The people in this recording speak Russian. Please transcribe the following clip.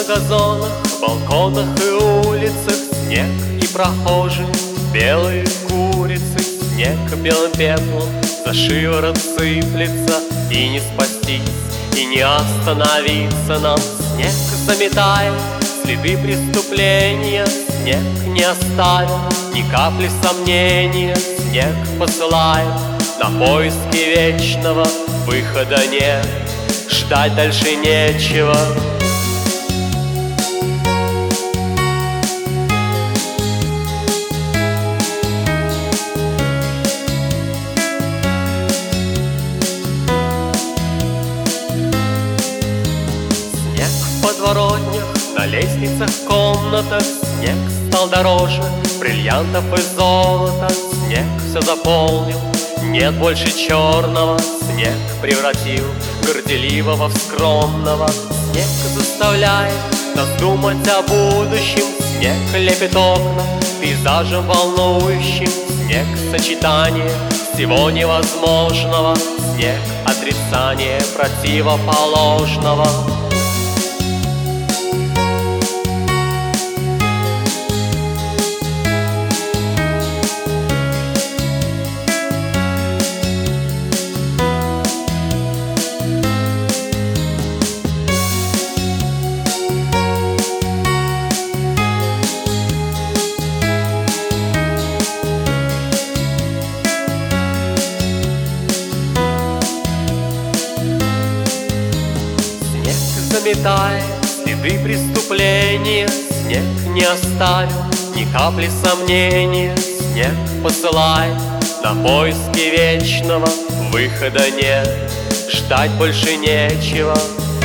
газонах, балконах и улицах снег и прохожие, белые курицы. Снег белым пеплом за шиворот сыплется, и не спастись, и не остановиться нам. Снег заметает следы преступления, снег не оставит ни капли сомнения. Снег посылает на поиски вечного, выхода нет, ждать дальше нечего. Снег в подворотнях, на лестницах, комнатах. Снег стал дороже бриллиантов и золота. Снег все заполнил, нет больше черного. Снег превратил горделивого в скромного. Снег заставляет нас думать о будущем. Снег лепит окна пейзажем волнующим. Снег сочетание всего невозможного. Снег отрицание противоположного. Заметает следы преступления, снег не оставил ни капли сомнения. Снег посылает на поиски вечного, выхода нет, ждать больше нечего.